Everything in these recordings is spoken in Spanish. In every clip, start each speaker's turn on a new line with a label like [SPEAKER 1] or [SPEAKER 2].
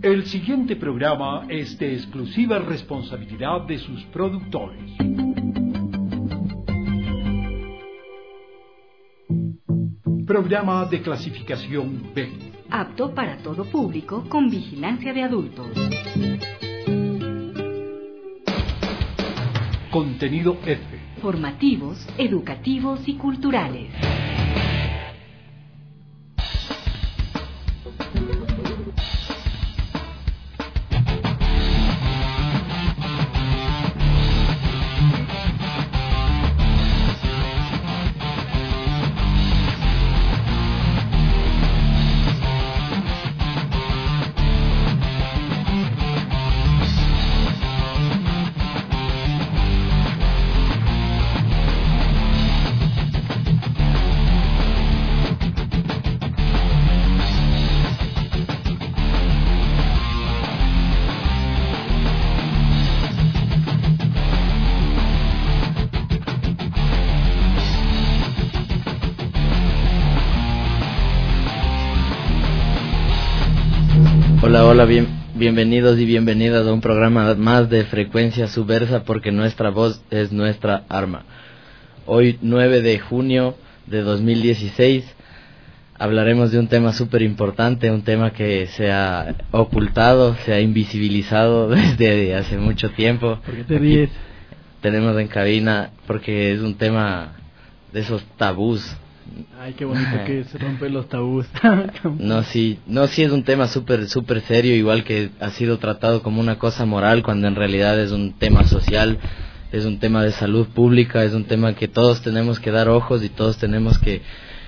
[SPEAKER 1] El siguiente programa es de exclusiva responsabilidad de sus productores. Programa de clasificación B.
[SPEAKER 2] Apto para todo público con vigilancia de adultos.
[SPEAKER 1] Contenido F.
[SPEAKER 2] Formativos, educativos y culturales.
[SPEAKER 3] Hola, bienvenidos y bienvenidas a un programa más de Frecuencia Subversa, porque nuestra voz es nuestra arma. Hoy, 9 de junio de 2016, hablaremos de un tema súper importante, un tema que se ha ocultado, se ha invisibilizado desde hace mucho tiempo.
[SPEAKER 4] ¿Por qué te ríes?
[SPEAKER 3] Tenemos en cabina, porque es un tema de esos tabús.
[SPEAKER 4] Ay, qué bonito que se rompen los tabús.
[SPEAKER 3] Sí es un tema súper serio, igual que ha sido tratado como una cosa moral, cuando en realidad es un tema social, es un tema de salud pública, es un tema que todos tenemos que dar ojos y todos tenemos que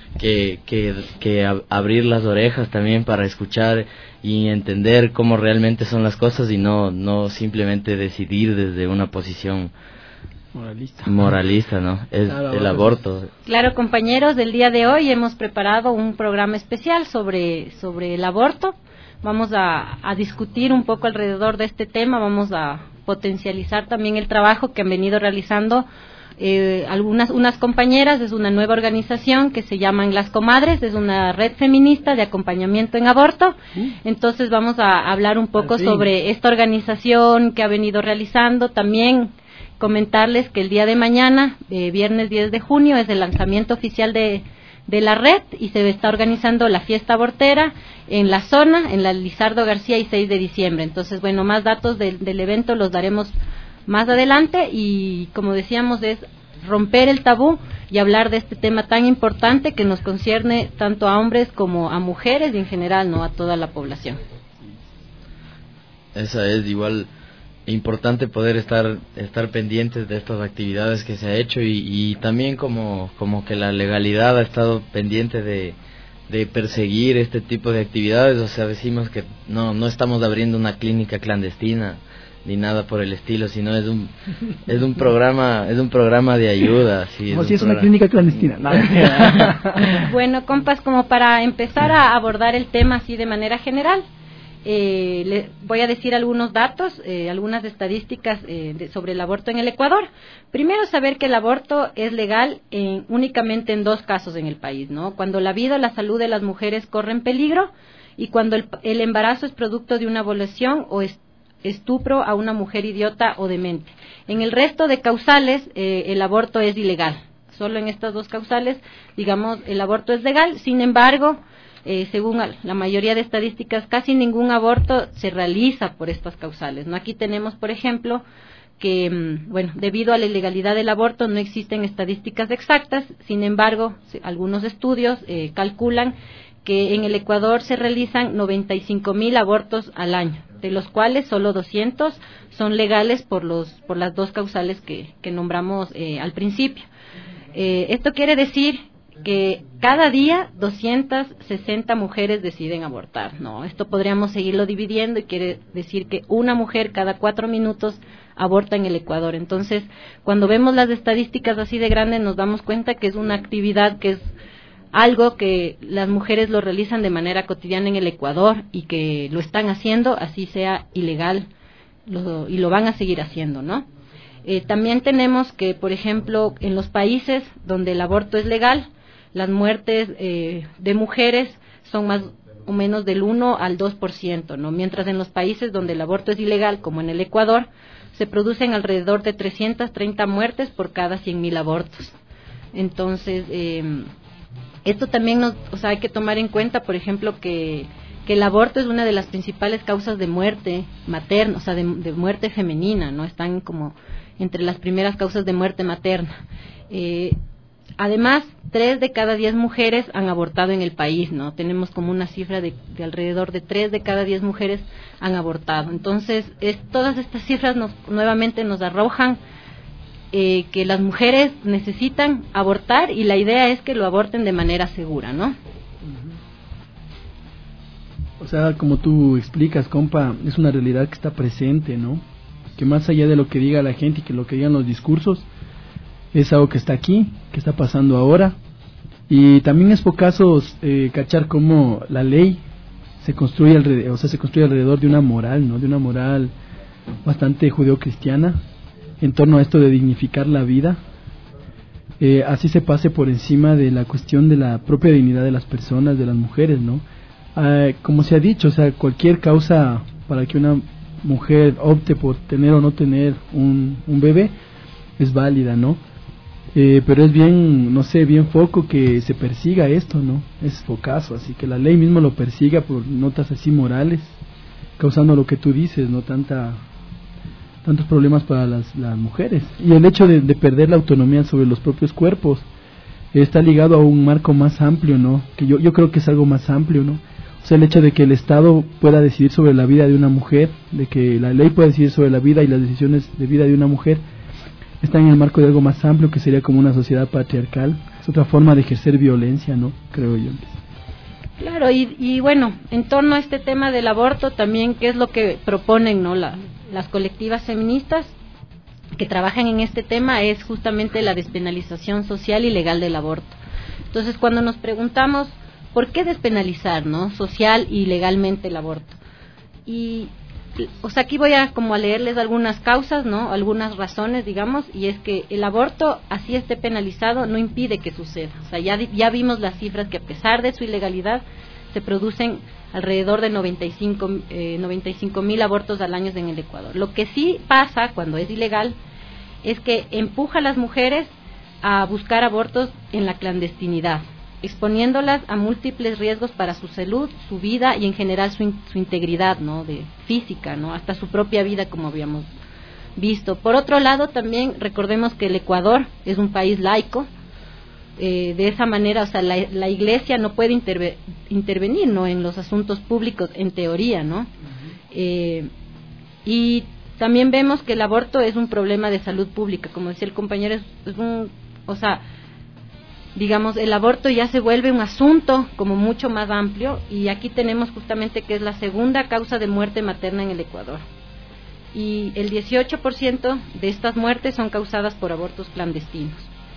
[SPEAKER 3] abrir las orejas también para escuchar y entender cómo realmente son las cosas, y no simplemente decidir desde una posición moralista, ¿no? Es claro, el aborto.
[SPEAKER 5] Claro, compañeros, del día de hoy hemos preparado un programa especial sobre el aborto. Vamos a discutir un poco alrededor de este tema, vamos a potencializar también el trabajo que han venido realizando unas compañeras. Es una nueva organización que se llaman Las Comadres, es una red feminista de acompañamiento en aborto. Entonces vamos a hablar un poco sobre esta organización que ha venido realizando. También comentarles que el día de mañana, viernes 10 de junio, es el lanzamiento oficial de la red, y se está organizando la fiesta abortera en la zona, en la Lizardo García, y 6 de diciembre. Entonces, bueno, más datos del evento los daremos más adelante, y como decíamos, es romper el tabú y hablar de este tema tan importante que nos concierne tanto a hombres como a mujeres y en general, no, a toda la población.
[SPEAKER 3] Esa es igual importante, poder estar pendientes de estas actividades que se ha hecho, y también como que la legalidad ha estado pendiente de perseguir este tipo de actividades. O sea, decimos que no estamos abriendo una clínica clandestina ni nada por el estilo, sino es un programa de ayuda. Sí,
[SPEAKER 4] como si es una clínica clandestina.
[SPEAKER 5] Bueno, compas, como para empezar a abordar el tema así de manera general, le voy a decir algunos datos, algunas estadísticas sobre el aborto en el Ecuador. Primero, saber que el aborto es legal únicamente en 2 casos en el país, ¿no? Cuando la vida o la salud de las mujeres corren peligro, y cuando el embarazo es producto de una violación o estupro a una mujer idiota o demente. En el resto de causales, el aborto es ilegal. Solo en estas 2 causales, digamos, el aborto es legal. Sin embargo, según la mayoría de estadísticas, casi ningún aborto se realiza por estas causales, ¿no? Aquí tenemos, por ejemplo, que, debido a la ilegalidad del aborto no existen estadísticas exactas. Sin embargo, algunos estudios calculan que en el Ecuador se realizan 95,000 abortos al año, de los cuales solo 200 son legales por las 2 causales que nombramos al principio. Esto quiere decir que cada día 260 mujeres deciden abortar, ¿no? Esto podríamos seguirlo dividiendo, y quiere decir que una mujer cada 4 minutos aborta en el Ecuador. Entonces, cuando vemos las estadísticas así de grandes, nos damos cuenta que es una actividad que es algo que las mujeres lo realizan de manera cotidiana en el Ecuador, y que lo están haciendo, así sea ilegal, y lo van a seguir haciendo, ¿no? También tenemos que, por ejemplo, en los países donde el aborto es legal, las muertes de mujeres son o menos del 1 al 2%, ¿no? Mientras en los países donde el aborto es ilegal, como en el Ecuador, se producen alrededor de 330 muertes por cada 100.000 abortos. Entonces, esto también hay que tomar en cuenta, por ejemplo, que el aborto es una de las principales causas de muerte materna, de muerte femenina, ¿no? Están como entre las primeras causas de muerte materna. Además, 3 de cada 10 mujeres han abortado en el país, ¿no? Tenemos como una cifra de alrededor de 3 de cada 10 mujeres han abortado. Entonces, todas estas cifras nuevamente nos arrojan que las mujeres necesitan abortar, y la idea es que lo aborten de manera segura, ¿no?
[SPEAKER 4] O sea, como tú explicas, compa, es una realidad que está presente, ¿no? Que más allá de lo que diga la gente y que lo que digan los discursos, es algo que está aquí, que está pasando ahora. Y también es por casos cachar cómo la ley se construye alrededor de una moral, ¿no? De una moral bastante judeocristiana en torno a esto de dignificar la vida. Así se pase por encima de la cuestión de la propia dignidad de las personas, de las mujeres, ¿no? Como se ha dicho, o sea, cualquier causa para que una mujer opte por tener o no tener un bebé es válida, ¿no? Pero es bien, no sé, bien foco que se persiga esto, ¿no? Es focazo, así que la ley mismo lo persiga por notas así morales, causando lo que tú dices, ¿no? Tantos problemas para las mujeres. Y el hecho de perder la autonomía sobre los propios cuerpos está ligado a un marco más amplio, ¿no? Que yo creo que es algo más amplio, ¿no? O sea, el hecho de que el Estado pueda decidir sobre la vida de una mujer, de que la ley pueda decidir sobre la vida y las decisiones de vida de una mujer, está en el marco de algo más amplio, que sería como una sociedad patriarcal. Es otra forma de ejercer violencia, ¿no? Creo yo.
[SPEAKER 5] Claro, y bueno, en torno a este tema del aborto también, ¿qué es lo que proponen, no, las colectivas feministas que trabajan en este tema? Es justamente la despenalización social y legal del aborto. Entonces, cuando nos preguntamos ¿por qué despenalizar, no, social y legalmente el aborto? Y aquí voy a leerles algunas causas, ¿no? Algunas razones, digamos, y es que el aborto, así esté penalizado, no impide que suceda. O sea, ya vimos las cifras que a pesar de su ilegalidad se producen alrededor de 95.000 abortos al año en el Ecuador. Lo que sí pasa cuando es ilegal es que empuja a las mujeres a buscar abortos en la clandestinidad, exponiéndolas a múltiples riesgos para su salud, su vida y en general su integridad, ¿no? Física, ¿no? Hasta su propia vida, como habíamos visto. Por otro lado, también recordemos que el Ecuador es un país laico. De esa manera, o sea, la Iglesia no puede intervenir, ¿no? En los asuntos públicos, en teoría, ¿no? Y también vemos que el aborto es un problema de salud pública, como decía el compañero, digamos, el aborto ya se vuelve un asunto como mucho más amplio, y aquí tenemos justamente que es la segunda causa de muerte materna en el Ecuador. Y el 18% de estas muertes son causadas por abortos clandestinos.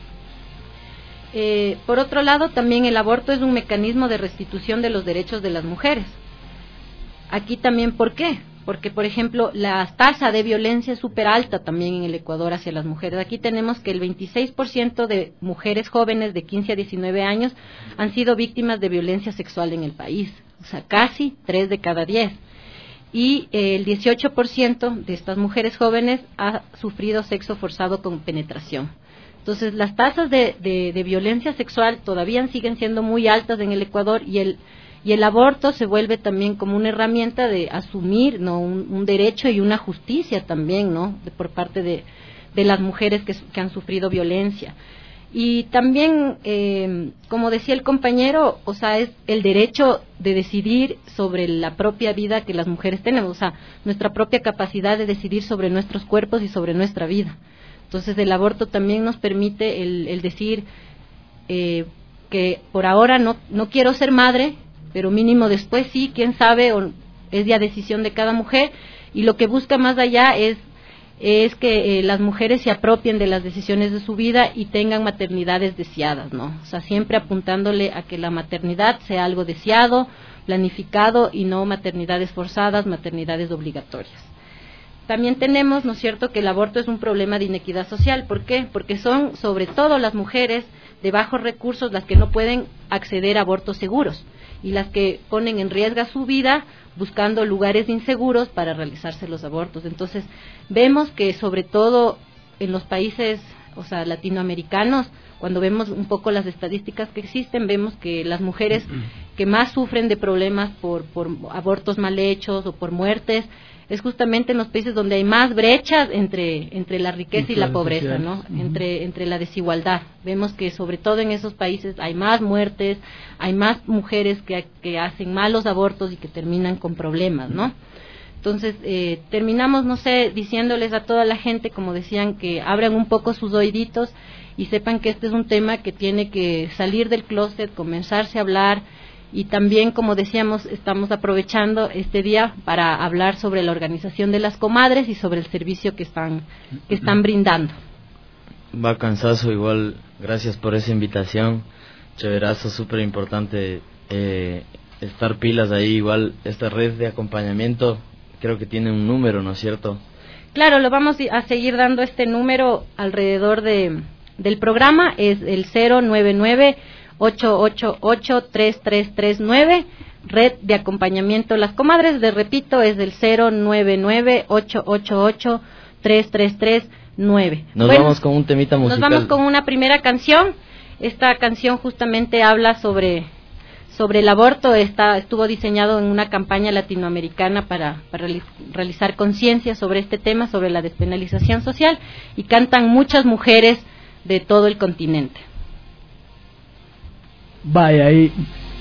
[SPEAKER 5] Por otro lado, también el aborto es un mecanismo de restitución de los derechos de las mujeres. Aquí también, ¿por qué? Porque, por ejemplo, la tasa de violencia es súper alta también en el Ecuador hacia las mujeres. Aquí tenemos que el 26% de mujeres jóvenes de 15 a 19 años han sido víctimas de violencia sexual en el país. O sea, casi 3 de cada 10. Y el 18% de estas mujeres jóvenes ha sufrido sexo forzado con penetración. Entonces, las tasas de violencia sexual todavía siguen siendo muy altas en el Ecuador, y el aborto se vuelve también como una herramienta de asumir, ¿no? un derecho y una justicia también, ¿no? Por parte de las mujeres que han sufrido violencia. Y también, como decía el compañero, o sea, es el derecho de decidir sobre la propia vida que las mujeres tenemos, o sea, nuestra propia capacidad de decidir sobre nuestros cuerpos y sobre nuestra vida. Entonces, el aborto también nos permite el decir que por ahora no quiero ser madre, pero mínimo después sí, quién sabe, o es ya decisión de cada mujer, y lo que busca más allá es que las mujeres se apropien de las decisiones de su vida y tengan maternidades deseadas, ¿no? O sea, siempre apuntándole a que la maternidad sea algo deseado, planificado, y no maternidades forzadas, maternidades obligatorias. También tenemos, ¿no es cierto?, que el aborto es un problema de inequidad social. ¿Por qué? Porque son sobre todo las mujeres de bajos recursos las que no pueden acceder a abortos seguros. y las que ponen en riesgo su vida buscando lugares inseguros para realizarse los abortos. Entonces, vemos que sobre todo en los países, o sea, latinoamericanos, cuando vemos un poco las estadísticas que existen, vemos que las mujeres que más sufren de problemas por abortos mal hechos o por muertes, es justamente en los países donde hay más brechas entre la riqueza y la pobreza, ¿no? Entre la desigualdad. Vemos que sobre todo en esos países hay más muertes, hay más mujeres que hacen malos abortos y que terminan con problemas, ¿no? Entonces, terminamos, no sé, diciéndoles a toda la gente, como decían, que abran un poco sus oíditos y sepan que este es un tema que tiene que salir del closet, comenzarse a hablar. Y también, como decíamos, estamos aprovechando este día para hablar sobre la organización de las comadres y sobre el servicio que están brindando.
[SPEAKER 3] Bacanzazo, igual, gracias por esa invitación. Chéverazo, súper importante estar pilas ahí. Igual, esta red de acompañamiento creo que tiene un número, ¿no es cierto?
[SPEAKER 5] Claro, lo vamos a seguir dando este número alrededor del programa, es el 099-888-3339, red de acompañamiento Las Comadres. Les repito, es del 099-888-3339.
[SPEAKER 3] Nos vamos con un temita musical.
[SPEAKER 5] Nos vamos con una primera canción. Esta canción justamente habla sobre el aborto. Estuvo diseñado en una campaña latinoamericana para realizar conciencia sobre este tema, sobre la despenalización social, y cantan muchas mujeres de todo el continente.
[SPEAKER 4] Vaya ahí.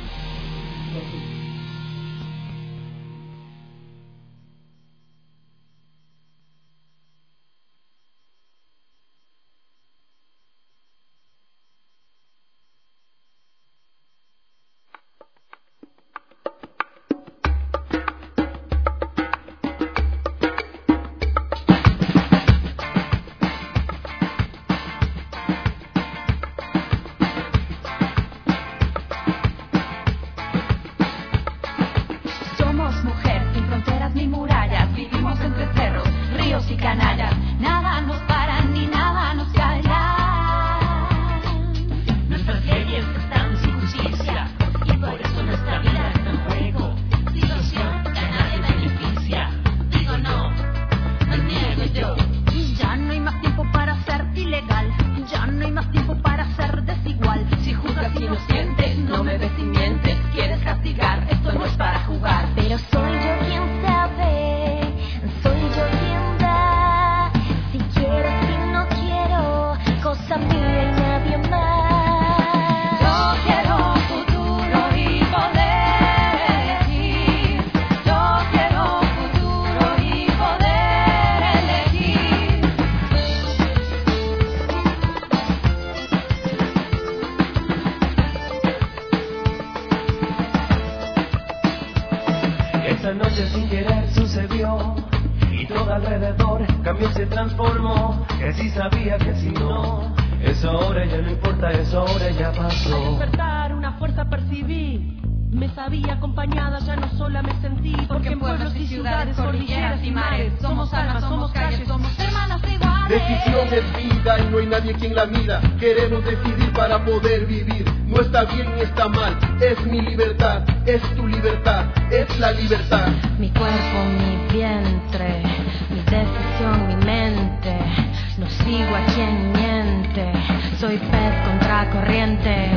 [SPEAKER 6] Queremos decidir para poder vivir. No está bien ni está mal. Es mi libertad, es tu libertad, es la libertad.
[SPEAKER 7] Mi cuerpo, mi vientre, mi decisión, mi mente. No sigo a quien miente. Soy pez contra corriente.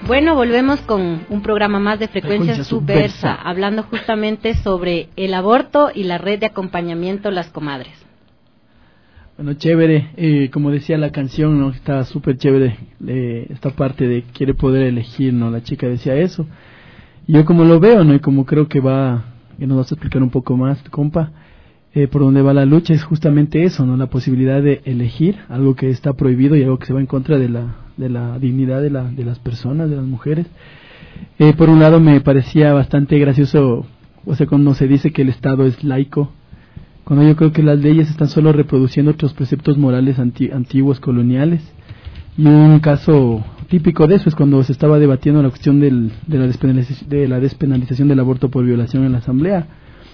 [SPEAKER 5] Bueno, volvemos con un programa más de Frecuencia Subversa, hablando justamente sobre el aborto y la red de acompañamiento Las Comadres.
[SPEAKER 4] Bueno, chévere, como decía la canción, ¿no? Está súper chévere esta parte de quiere poder elegir, ¿no? La chica decía eso. Y yo como lo veo, ¿no? Y como creo que nos vas a explicar un poco más, compa, por donde va la lucha es justamente eso, ¿no? La posibilidad de elegir algo que está prohibido y algo que se va en contra de la dignidad de las personas, de las mujeres. Por un lado me parecía bastante gracioso, o sea, cuando se dice que el Estado es laico, cuando yo creo que las leyes están solo reproduciendo otros preceptos morales antiguos, coloniales. Y un caso típico de eso es cuando se estaba debatiendo la cuestión de la despenalización del aborto por violación en la Asamblea.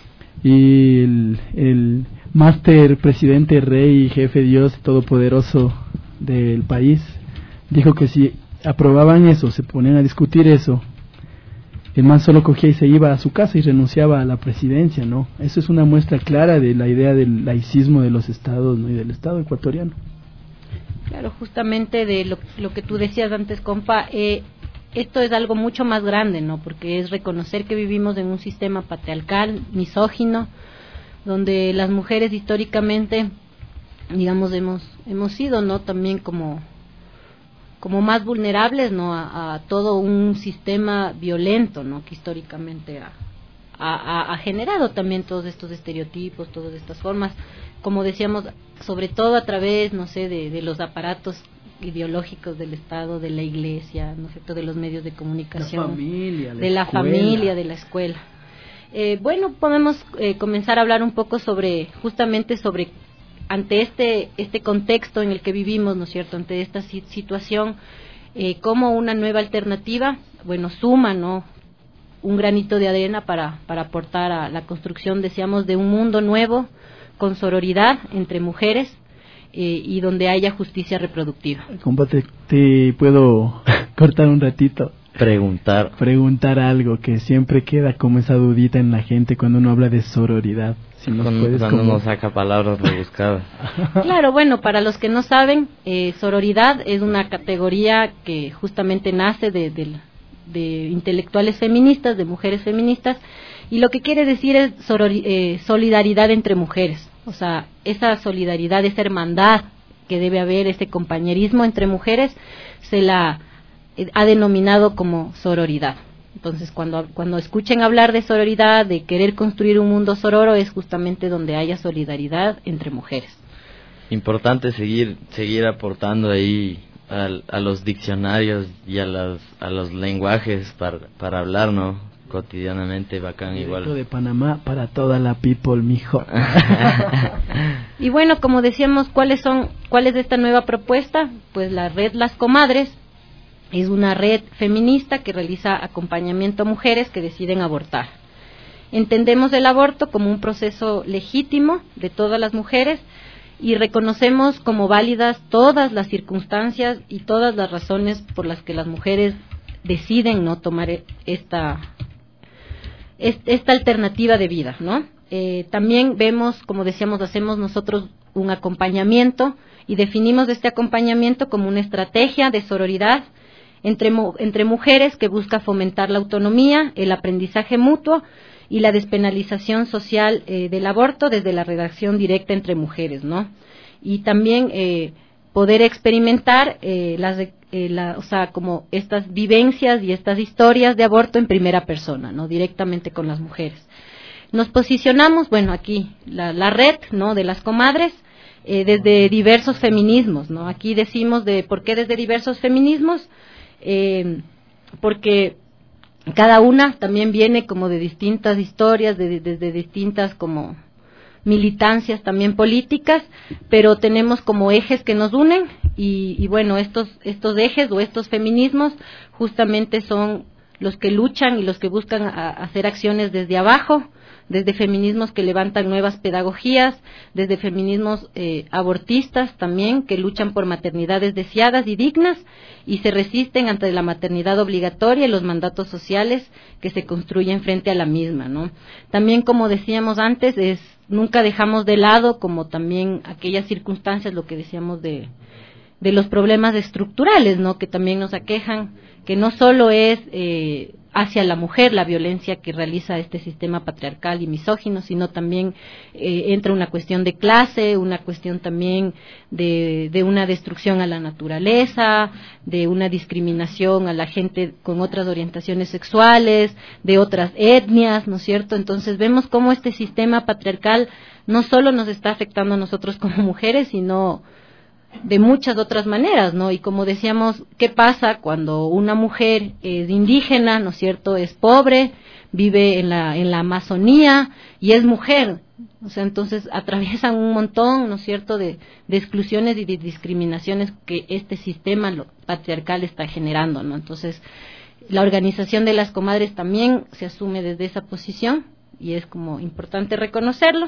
[SPEAKER 4] Y el máster presidente, rey, jefe, Dios todopoderoso del país dijo que si aprobaban eso, se ponían a discutir eso, el man solo cogía y se iba a su casa y renunciaba a la presidencia, ¿no? Eso es una muestra clara de la idea del laicismo de los estados, ¿no? Y del Estado ecuatoriano.
[SPEAKER 5] Claro, justamente de lo que tú decías antes, compa, esto es algo mucho más grande, ¿no? Porque es reconocer que vivimos en un sistema patriarcal, misógino, donde las mujeres históricamente, digamos, hemos sido, ¿no? También como más vulnerables, ¿no? A todo un sistema violento, ¿no? Que históricamente ha generado también todos estos estereotipos, todas estas formas, como decíamos, sobre todo a través, no sé, de los aparatos ideológicos del Estado, de la Iglesia, ¿no es cierto?, de los medios de comunicación, de la familia, de la escuela. Bueno, podemos comenzar a hablar un poco justamente sobre ante este contexto en el que vivimos, ¿no es cierto?, ante esta situación, como una nueva alternativa, bueno, suma, ¿no?, un granito de arena para aportar a la construcción, decíamos, de un mundo nuevo, con sororidad entre mujeres, y donde haya justicia reproductiva.
[SPEAKER 4] Compa, te puedo cortar un ratito. Preguntar algo que siempre queda como esa dudita en la gente cuando uno habla de sororidad. Si
[SPEAKER 3] cuando uno saca palabras rebuscadas.
[SPEAKER 5] Claro, bueno, para los que no saben, sororidad es una categoría que justamente nace de intelectuales feministas, de mujeres feministas, y lo que quiere decir es solidaridad entre mujeres. O sea, esa solidaridad, esa hermandad que debe haber, ese compañerismo entre mujeres, se la ha denominado como sororidad. Entonces, cuando escuchen hablar de sororidad, de querer construir un mundo sororo, es justamente donde haya solidaridad entre mujeres.
[SPEAKER 3] Importante seguir aportando ahí a los diccionarios y a los lenguajes para hablar, ¿no?, cotidianamente, bacán. Igual.
[SPEAKER 4] De Panamá para toda la people, mijo.
[SPEAKER 5] Y bueno, como decíamos, ¿cuál es esta nueva propuesta? Pues la red Las Comadres es una red feminista que realiza acompañamiento a mujeres que deciden abortar. Entendemos el aborto como un proceso legítimo de todas las mujeres y reconocemos como válidas todas las circunstancias y todas las razones por las que las mujeres deciden no tomar esta alternativa de vida, ¿no? También vemos, como decíamos, hacemos nosotros un acompañamiento y definimos este acompañamiento como una estrategia de sororidad entre mujeres que busca fomentar la autonomía, el aprendizaje mutuo y la despenalización social del aborto desde la redacción directa entre mujeres, ¿no? Y también poder experimentar o sea, como estas vivencias y estas historias de aborto en primera persona, ¿no?, directamente con las mujeres. Nos posicionamos, bueno, aquí la red, ¿no?, de Las Comadres, desde diversos feminismos, ¿no? Aquí decimos ¿por qué desde diversos feminismos? Porque cada una también viene como de distintas historias, desde distintas como militancias también políticas, pero tenemos como ejes que nos unen y bueno, estos ejes o estos feminismos justamente son los que luchan y los que buscan hacer acciones desde abajo, desde feminismos que levantan nuevas pedagogías, desde feminismos abortistas también, que luchan por maternidades deseadas y dignas y se resisten ante la maternidad obligatoria y los mandatos sociales que se construyen frente a la misma, ¿no? También, como decíamos antes, nunca dejamos de lado como también aquellas circunstancias, lo que decíamos de los problemas estructurales, ¿no? Que también nos aquejan, que no solo es hacia la mujer la violencia que realiza este sistema patriarcal y misógino, sino también entra una cuestión de clase, una cuestión también de una destrucción a la naturaleza, de una discriminación a la gente con otras orientaciones sexuales, de otras etnias, ¿no es cierto? Entonces vemos cómo este sistema patriarcal no solo nos está afectando a nosotros como mujeres, sino de muchas otras maneras, ¿no? Y como decíamos, ¿qué pasa cuando una mujer es indígena, ¿no es cierto?, es pobre, vive en la Amazonía y es mujer? O sea, entonces atraviesan un montón, ¿no es cierto?, de exclusiones y de discriminaciones que este sistema patriarcal está generando, ¿no? Entonces, la organización de las comadres también se asume desde esa posición y es como importante reconocerlo.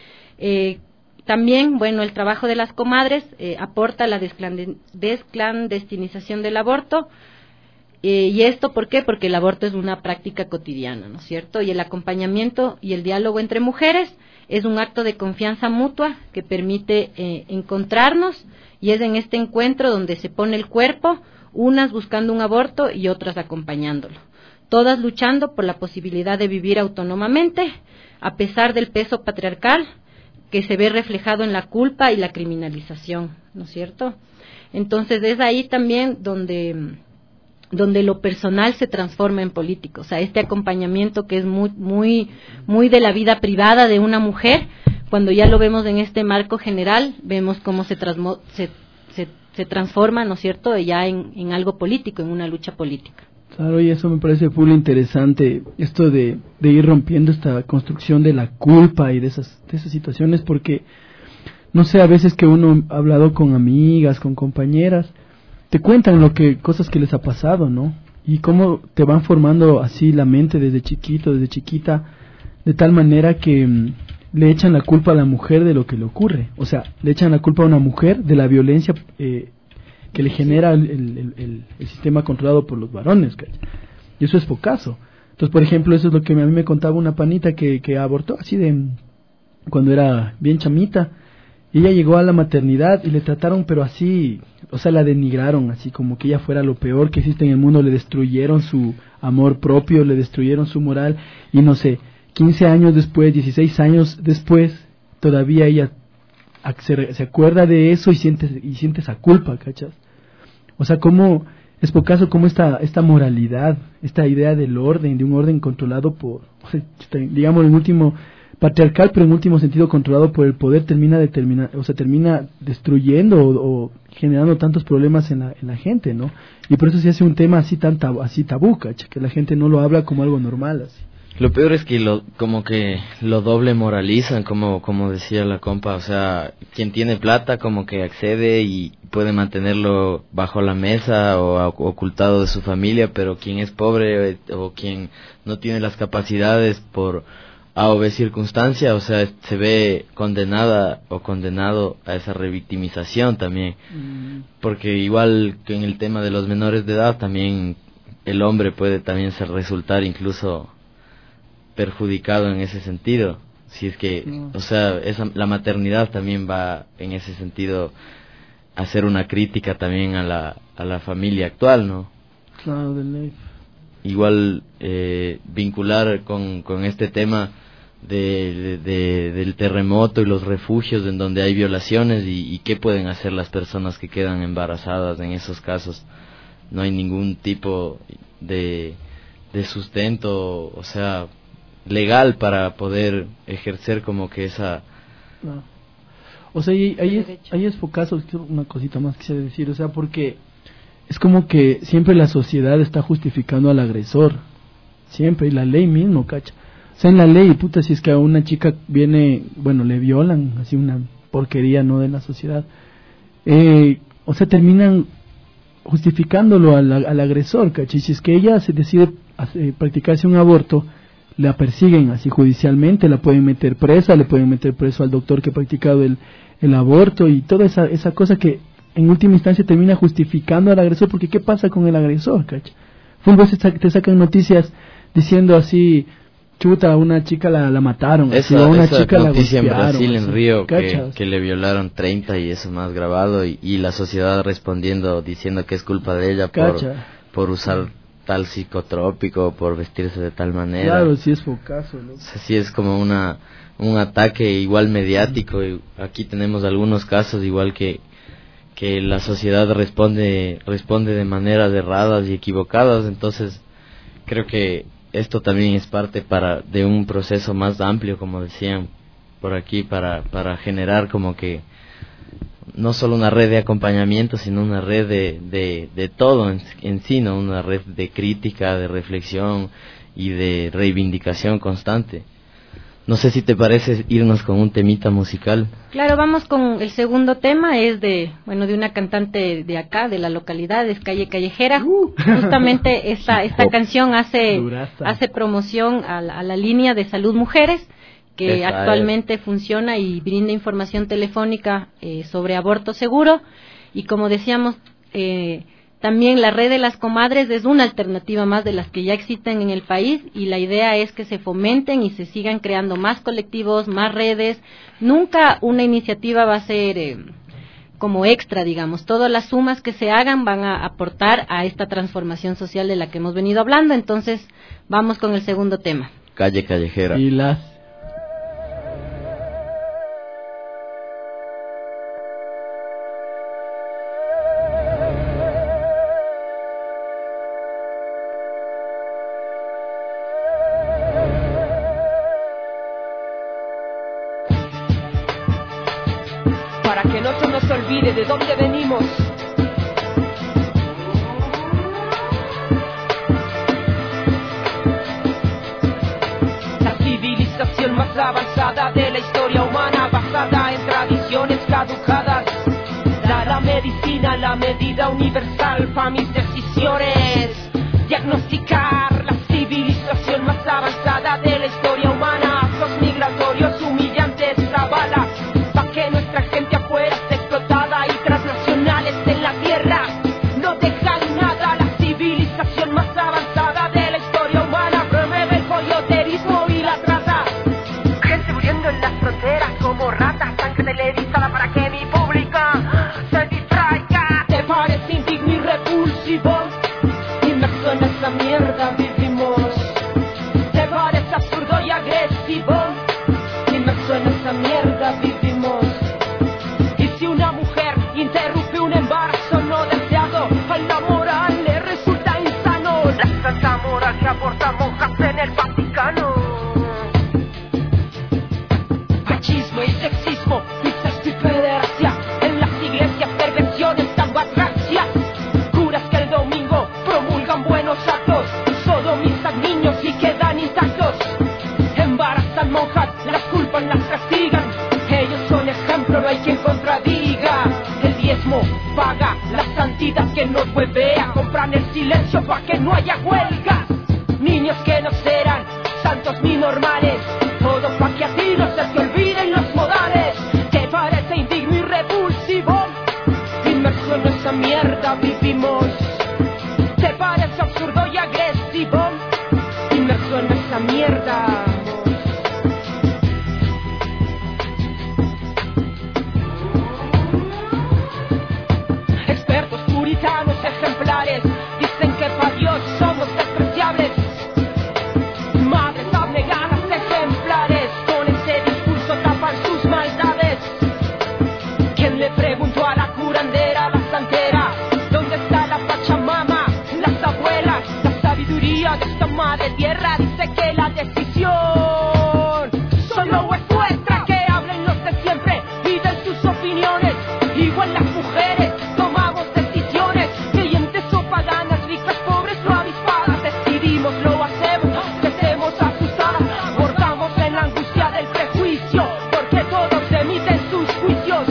[SPEAKER 5] También, bueno, el trabajo de las comadres aporta la desclandestinización del aborto. ¿Y esto por qué? Porque el aborto es una práctica cotidiana, ¿no es cierto? Y el acompañamiento y el diálogo entre mujeres es un acto de confianza mutua que permite encontrarnos, y es en este encuentro donde se pone el cuerpo, unas buscando un aborto y otras acompañándolo. Todas luchando por la posibilidad de vivir autónomamente, a pesar del peso patriarcal que se ve reflejado en la culpa y la criminalización, ¿no es cierto? Entonces es ahí también donde lo personal se transforma en político. O sea, este acompañamiento que es muy de la vida privada de una mujer, cuando ya lo vemos en este marco general, vemos cómo se transforma, ¿no es cierto?, ya en algo político, en una lucha política.
[SPEAKER 4] Claro, y eso me parece full interesante, esto de ir rompiendo esta construcción de la culpa y de esas situaciones, porque, no sé, a veces que uno ha hablado con amigas, con compañeras, te cuentan cosas que les ha pasado, ¿no? Y cómo te van formando así la mente desde chiquito, desde chiquita, de tal manera que le echan la culpa a la mujer de lo que le ocurre. O sea, le echan la culpa a una mujer de la violencia que le genera el sistema controlado por los varones, ¿cachai? Y eso es pocaso. Entonces, por ejemplo, eso es lo que a mí me contaba una panita que abortó así cuando era bien chamita. Y ella llegó a la maternidad y le trataron, pero así, o sea, la denigraron, así como que ella fuera lo peor que existe en el mundo, le destruyeron su amor propio, le destruyeron su moral, y no sé, 15 años después, 16 años después, todavía ella se acuerda de eso y siente esa culpa, ¿cachas? O sea, cómo es por caso como esta moralidad, esta idea del orden, de un orden controlado por, o sea, digamos, en último patriarcal, pero en último sentido controlado por el poder, termina destruyendo o generando tantos problemas en la gente, ¿no? Y por eso se hace un tema así tabú, ¿cacha? Que la gente no lo habla como algo normal, así.
[SPEAKER 3] Lo peor es que como que lo doble moralizan, como decía la compa, o sea, quien tiene plata como que accede y puede mantenerlo bajo la mesa o ocultado de su familia, pero quien es pobre o quien no tiene las capacidades por A o B circunstancia, o sea, se ve condenada o condenado a esa revictimización también, porque igual que en el tema de los menores de edad, también el hombre puede también resultar incluso perjudicado en ese sentido, si es que, o sea, la maternidad también va en ese sentido a hacer una crítica también a la familia actual, ¿no?
[SPEAKER 4] Claro, de ley.
[SPEAKER 3] Igual vincular con este tema del terremoto y los refugios en donde hay violaciones y qué pueden hacer las personas que quedan embarazadas en esos casos. No hay ningún tipo de sustento, o sea, legal para poder ejercer como que esa...
[SPEAKER 4] No. O sea, ahí es focazo, una cosita más quisiera decir, o sea, porque es como que siempre la sociedad está justificando al agresor, siempre, y la ley mismo, cacha. O sea, en la ley, puta, si es que a una chica le violan, así una porquería, ¿no?, de la sociedad, o sea, terminan justificándolo al agresor, cacha, y si es que ella se decide practicarse un aborto, la persiguen así judicialmente, la pueden meter presa, le pueden meter preso al doctor que ha practicado el aborto y toda esa cosa que en última instancia termina justificando al agresor, porque ¿qué pasa con el agresor, cacha? Full veces te sacan noticias diciendo así chuta, a una chica la mataron.
[SPEAKER 3] Esa,
[SPEAKER 4] a una
[SPEAKER 3] esa
[SPEAKER 4] chica
[SPEAKER 3] noticia
[SPEAKER 4] la
[SPEAKER 3] en Brasil, en Río,
[SPEAKER 4] ¿cachas?
[SPEAKER 3] que le violaron 30 y eso más grabado, y la sociedad respondiendo, diciendo que es culpa de ella por usar tal psicotrópico, por vestirse de tal manera.
[SPEAKER 4] Claro, sí es focazo, ¿no?
[SPEAKER 3] O sea, sí es como un ataque igual mediático, y aquí tenemos algunos casos igual que la sociedad responde de maneras erradas y equivocadas. Entonces creo que esto también es parte de un proceso más amplio, como decían por aquí, para generar como que no solo una red de acompañamiento, sino una red de todo en sí, ¿no? Una red de crítica, de reflexión y de reivindicación constante. No sé si te parece irnos con un temita musical.
[SPEAKER 5] Claro, vamos con el segundo tema, es de una cantante de acá, de la localidad, es Calle Callejera. Justamente esta canción hace promoción a la línea de salud mujeres, que actualmente funciona y brinda información telefónica sobre aborto seguro. Y como decíamos, también la red de las comadres es una alternativa más de las que ya existen en el país, y la idea es que se fomenten y se sigan creando más colectivos, más redes. Nunca una iniciativa va a ser como extra, digamos. Todas las sumas que se hagan van a aportar a esta transformación social de la que hemos venido hablando. Entonces, vamos con el segundo tema.
[SPEAKER 3] Calle Callejera.
[SPEAKER 4] Y las...
[SPEAKER 8] ¿De dónde venimos? La civilización más avanzada de la historia humana, basada en tradiciones caducadas. La medicina, la medida universal para mis decisiones. Diagnosticar la civilización más avanzada de la historia humana. Actos migratorios humillantes, bala, para que nuestra gente afuera se explotada, y transnacionales en la tierra no dejan nada. La civilización más avanzada de la historia humana promueve el coyoterismo y la trata. Gente muriendo en las fronteras como ratas, sangre televisada para que mi público se distraiga. ¿Te parece indigno y repulsivo? Inmerso en esa mierda vivimos. ¿Te parece absurdo y agresivo? Inmerso en esa mierda vivimos. Y si una mujer interrumpe un embarazo no deseado, a la moral le resulta insano. La santa moral que aborta monjas en el Vaticano. Machismo y sexismo, incesto y pederastia, en las iglesias perversiones tan batracias. Curas que el domingo promulgan buenos actos, sodomizan niños y quedan intactos. Embarazan monjas, las culpan, las castigan. Ellos son ejemplo, no hay quien contradiga. El diezmo paga la santidad que nos huevea. Compran el silencio para que no haya huelgas. Niños que no serán santos ni normales, todo pa' que a ti no se te olviden los modales. ¿Te parece indigno y repulsivo? Inmerso en esa mierda vivimos. ¿Te parece absurdo y agresivo? Inmerso en esa mierda. Expertos puritanos ejemplares dicen que para Dios somos despreciables. Madres abnegadas ejemplares con ese discurso tapan sus maldades. ¿Quién le preguntó a la curandera, a la santera, dónde está la Pachamama, las abuelas? La sabiduría de esta madre tierra dice que la decisión solo es nuestra. Que hablen los de siempre y den sus opiniones. Igual las mujeres tomamos decisiones, creyentes o paganas, ricas, pobres o avispadas. Decidimos, lo hacemos, crecemos asustadas, abordamos en la angustia del prejuicio, porque todos emiten sus juicios.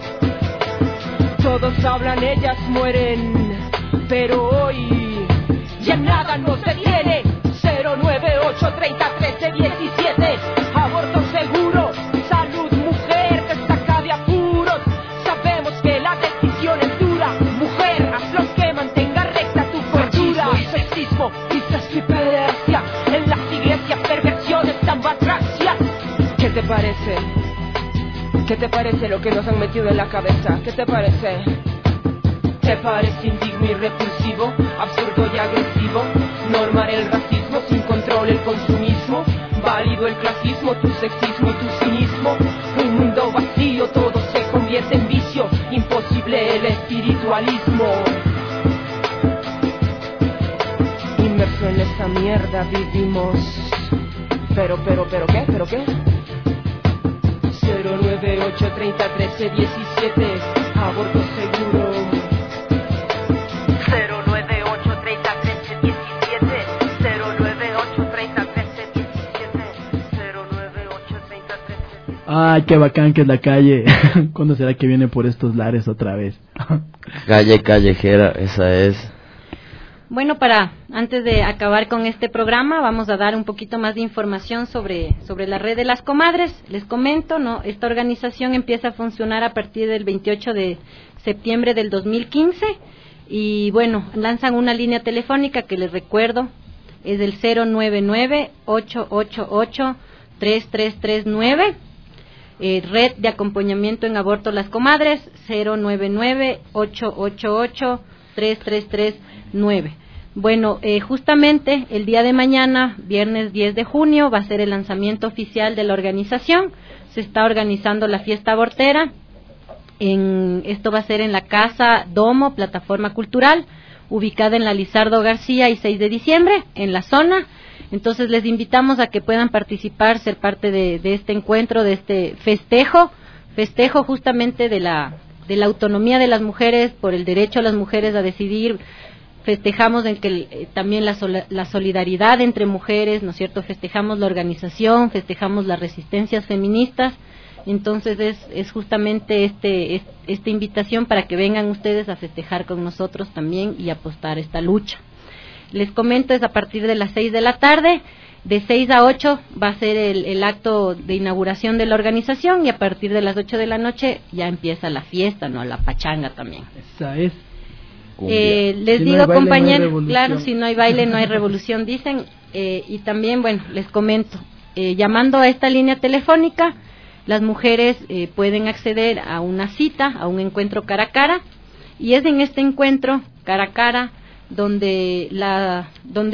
[SPEAKER 8] Todos hablan, ellas mueren, pero hoy ya nada nos detiene. 098 30 13 17, aborto seguro, salud mujer, te saca de apuros. Sabemos que la decisión es dura, mujer, haz lo que mantenga recta tu cordura. Machismo y sexismo, incesto y pederastia, en las iglesias perversiones ¿Qué te parece lo que nos han metido en la cabeza? ¿Qué te parece? ¿Te parece indigno y repulsivo, absurdo y agresivo? Normar el racismo, sin control el consumismo. Válido el clasismo, tu sexismo y tu cinismo. Un mundo vacío, todo se convierte en vicio. Imposible el espiritualismo. Inmerso en esa mierda vivimos. Pero ¿qué? ¿Pero qué? 098 30 13 17, aborto seguro.
[SPEAKER 7] 098 30 13 17, 098 30 13 17, 098 30 13 17.
[SPEAKER 4] Ay, qué bacán que es la calle. ¿Cuándo será que viene por estos lares otra vez?
[SPEAKER 3] Calle callejera, esa es.
[SPEAKER 5] Bueno, antes de acabar con este programa, vamos a dar un poquito más de información sobre la red de las comadres. Les comento, ¿no? Esta organización empieza a funcionar a partir del 28 de septiembre del 2015 y, bueno, lanzan una línea telefónica que les recuerdo, es el 099-888-3339, Red de Acompañamiento en Aborto Las Comadres, 099-888-3339. Bueno, justamente el día de mañana, viernes 10 de junio, va a ser el lanzamiento oficial de la organización. Se está organizando la fiesta abortera. Esto va a ser en la Casa Domo, Plataforma Cultural, ubicada en la Lizardo García y 6 de diciembre, en la zona. Entonces les invitamos a que puedan participar, ser parte de este encuentro, de este festejo justamente de la autonomía de las mujeres, por el derecho a las mujeres a decidir. Festejamos en que también la solidaridad entre mujeres, ¿no es cierto? Festejamos la organización, festejamos las resistencias feministas. Entonces es justamente esta invitación para que vengan ustedes a festejar con nosotros también y apostar esta lucha. Les comento, es a partir de las 6 de la tarde, de 6 a 8 va a ser el acto de inauguración de la organización y a partir de las 8 de la noche ya empieza la fiesta, ¿no? La pachanga también.
[SPEAKER 4] Esa es.
[SPEAKER 5] Les digo, compañeros, claro, si no hay baile no hay revolución, dicen, y también, bueno, les comento, llamando a esta línea telefónica, las mujeres pueden acceder a una cita, a un encuentro cara a cara, y es en este encuentro cara a cara donde la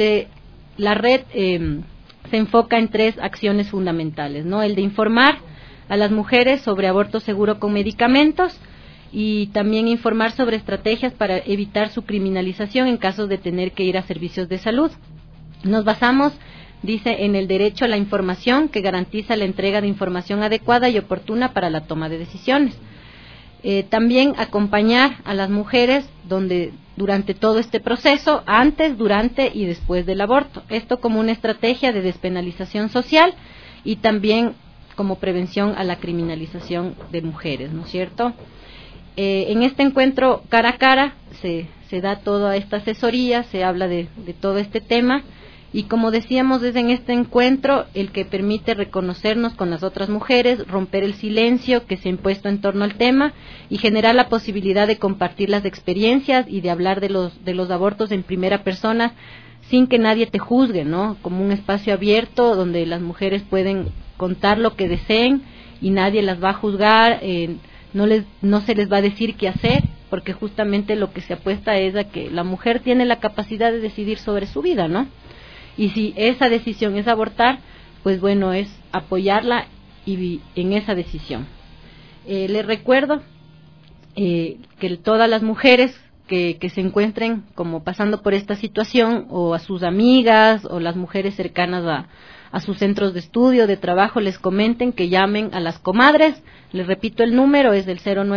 [SPEAKER 5] red se enfoca en 3 acciones fundamentales, ¿no? El de informar a las mujeres sobre aborto seguro con medicamentos, y también informar sobre estrategias para evitar su criminalización en caso de tener que ir a servicios de salud. Nos basamos, dice, en el derecho a la información que garantiza la entrega de información adecuada y oportuna para la toma de decisiones. También acompañar a las mujeres durante todo este proceso, antes, durante y después del aborto. Esto como una estrategia de despenalización social y también como prevención a la criminalización de mujeres, ¿no es cierto? En este encuentro cara a cara se da toda esta asesoría, se habla de todo este tema y, como decíamos, es en este encuentro el que permite reconocernos con las otras mujeres, romper el silencio que se ha impuesto en torno al tema y generar la posibilidad de compartir las experiencias y de hablar de los abortos en primera persona sin que nadie te juzgue, ¿no? Como un espacio abierto donde las mujeres pueden contar lo que deseen y nadie las va a juzgar. No se les va a decir qué hacer, porque justamente lo que se apuesta es a que la mujer tiene la capacidad de decidir sobre su vida, ¿no? Y si esa decisión es abortar, pues bueno, es apoyarla y en esa decisión. Les recuerdo que todas las mujeres que se encuentren como pasando por esta situación, o a sus amigas, o las mujeres cercanas a sus centros de estudio, de trabajo, les comenten que llamen a las comadres. Les repito, el número es del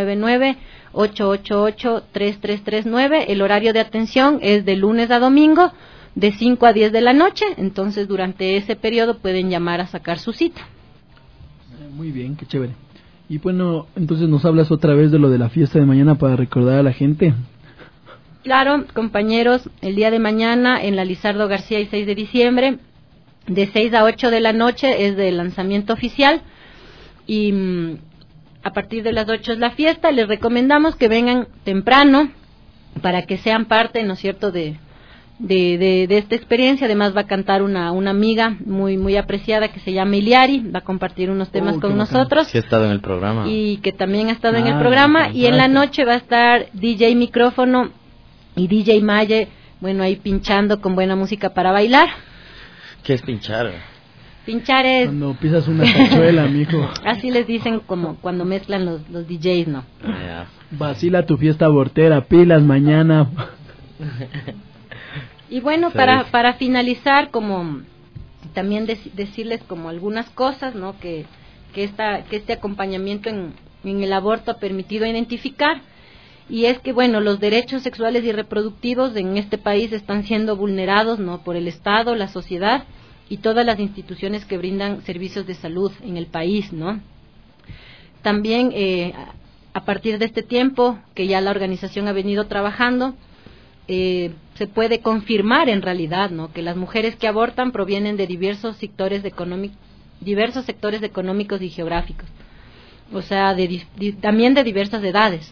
[SPEAKER 5] 099-888-3339. El horario de atención es de lunes a domingo, de 5 a 10 de la noche. Entonces, durante ese periodo pueden llamar a sacar su cita.
[SPEAKER 4] Muy bien, qué chévere. Y bueno, entonces nos hablas otra vez de lo de la fiesta de mañana para recordar a la gente.
[SPEAKER 5] Claro, compañeros, el día de mañana en la Lizardo García y 6 de diciembre, de 6 a 8 de la noche es del lanzamiento oficial y a partir de las 8 es la fiesta. Les recomendamos que vengan temprano para que sean parte, ¿no es cierto?, de de esta experiencia. Además va a cantar una amiga muy apreciada que se llama Iliari, va a compartir unos temas con nosotros.
[SPEAKER 3] Que ha estado en el programa.
[SPEAKER 5] Y que también ha estado en el programa. Y en la noche va a estar DJ Micrófono y DJ Maye, bueno, ahí pinchando con buena música para bailar.
[SPEAKER 3] ¿Qué es pinchar?
[SPEAKER 5] Pinchar es...
[SPEAKER 4] Cuando pisas una tachuela, mijo.
[SPEAKER 5] Así les dicen como cuando mezclan los DJs, ¿no?
[SPEAKER 4] Vacila tu fiesta abortera, pilas mañana.
[SPEAKER 5] Y bueno, para finalizar, como también decirles como algunas cosas, ¿no? Que este acompañamiento en el aborto ha permitido identificar. Y es que, bueno, los derechos sexuales y reproductivos en este país están siendo vulnerados, ¿no? Por el Estado, la sociedad y todas las instituciones que brindan servicios de salud en el país, ¿no? También, a partir de este tiempo que ya la organización ha venido trabajando, se puede confirmar en realidad, ¿no? Que las mujeres que abortan provienen de diversos sectores económicos y geográficos, o sea, también de diversas edades.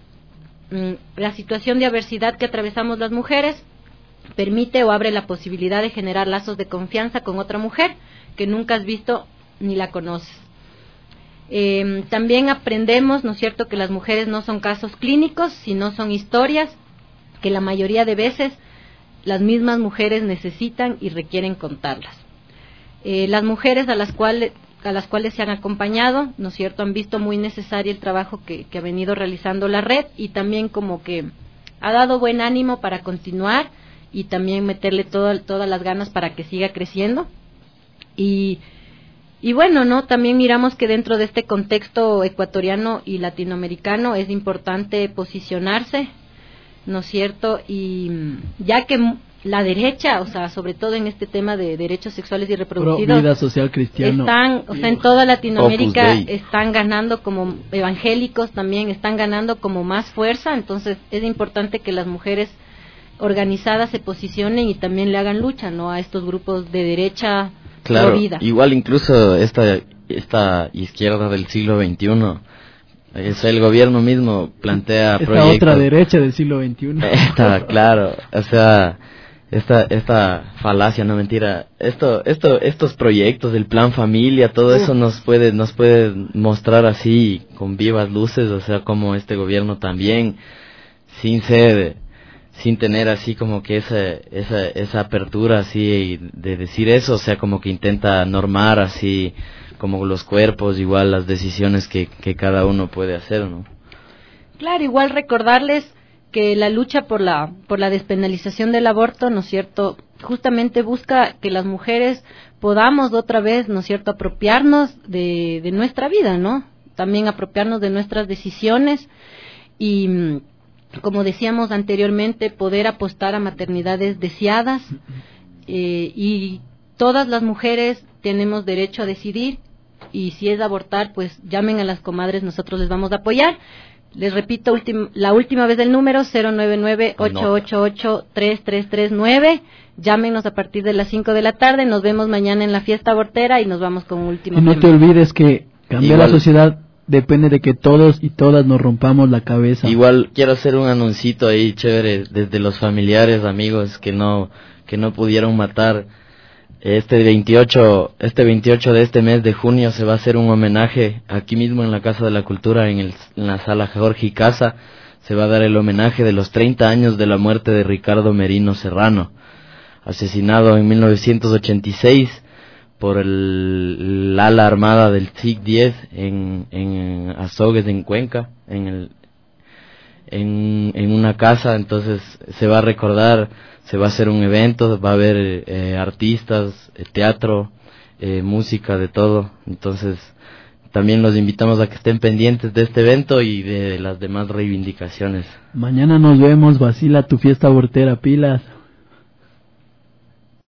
[SPEAKER 5] La situación de adversidad que atravesamos las mujeres permite o abre la posibilidad de generar lazos de confianza con otra mujer que nunca has visto ni la conoces. También aprendemos, ¿no es cierto?, que las mujeres no son casos clínicos, sino son historias que la mayoría de veces las mismas mujeres necesitan y requieren contarlas. Las mujeres a las cuales se han acompañado, ¿no es cierto?, han visto muy necesario el trabajo que ha venido realizando la red, y también como que ha dado buen ánimo para continuar y también meterle todas las ganas para que siga creciendo. Y bueno, ¿no? También miramos que dentro de este contexto ecuatoriano y latinoamericano es importante posicionarse, ¿no es cierto? Y ya que la derecha, o sea, sobre todo en este tema de derechos sexuales y reproductivos,
[SPEAKER 4] vida social cristiano,
[SPEAKER 5] en toda Latinoamérica están ganando como evangélicos, también están ganando como más fuerza. Entonces es importante que las mujeres organizadas se posicionen y también le hagan lucha, ¿no?, a estos grupos de derecha.
[SPEAKER 3] Claro,
[SPEAKER 5] Florida.
[SPEAKER 3] Igual incluso esta izquierda del siglo XXI, el gobierno mismo plantea proyectos.
[SPEAKER 4] Esta otra derecha del siglo XXI.
[SPEAKER 3] Claro, o sea, esta falacia, no mentira, estos proyectos del plan familia, todo eso nos puede mostrar así con vivas luces, o sea, como este gobierno también, sin tener así como que esa apertura así de decir eso, o sea, como que intenta normar así como los cuerpos, igual las decisiones que cada uno puede hacer, ¿no?
[SPEAKER 5] Claro, igual recordarles que la lucha por la despenalización del aborto, ¿no es cierto?, justamente busca que las mujeres podamos otra vez, ¿no es cierto?, apropiarnos de nuestra vida, ¿no? También apropiarnos de nuestras decisiones y, como decíamos anteriormente, poder apostar a maternidades deseadas, y todas las mujeres tenemos derecho a decidir, y si es abortar, pues llamen a las comadres, nosotros les vamos a apoyar. Les repito la última vez el número, 099-888-3339. Llámenos a partir de las 5 de la tarde, nos vemos mañana en la fiesta abortera y nos vamos con un último tema.
[SPEAKER 4] No te olvides que cambiar la sociedad depende de que todos y todas nos rompamos la cabeza.
[SPEAKER 3] Igual quiero hacer un anuncito ahí chévere desde los familiares, amigos que no pudieron matar. Este 28 de este mes de junio se va a hacer un homenaje aquí mismo en la Casa de la Cultura, en la sala Jorge y Casa. Se va a dar el homenaje de los 30 años de la muerte de Ricardo Merino Serrano, asesinado en 1986 por el ala armada del SIC-10 en Azogues, en Cuenca, en una casa. Entonces se va a recordar, se va a hacer un evento, va a haber artistas, teatro, música, de todo. Entonces también los invitamos a que estén pendientes de este evento y de las demás reivindicaciones.
[SPEAKER 4] Mañana nos vemos, vacila tu fiesta abortera, pilas.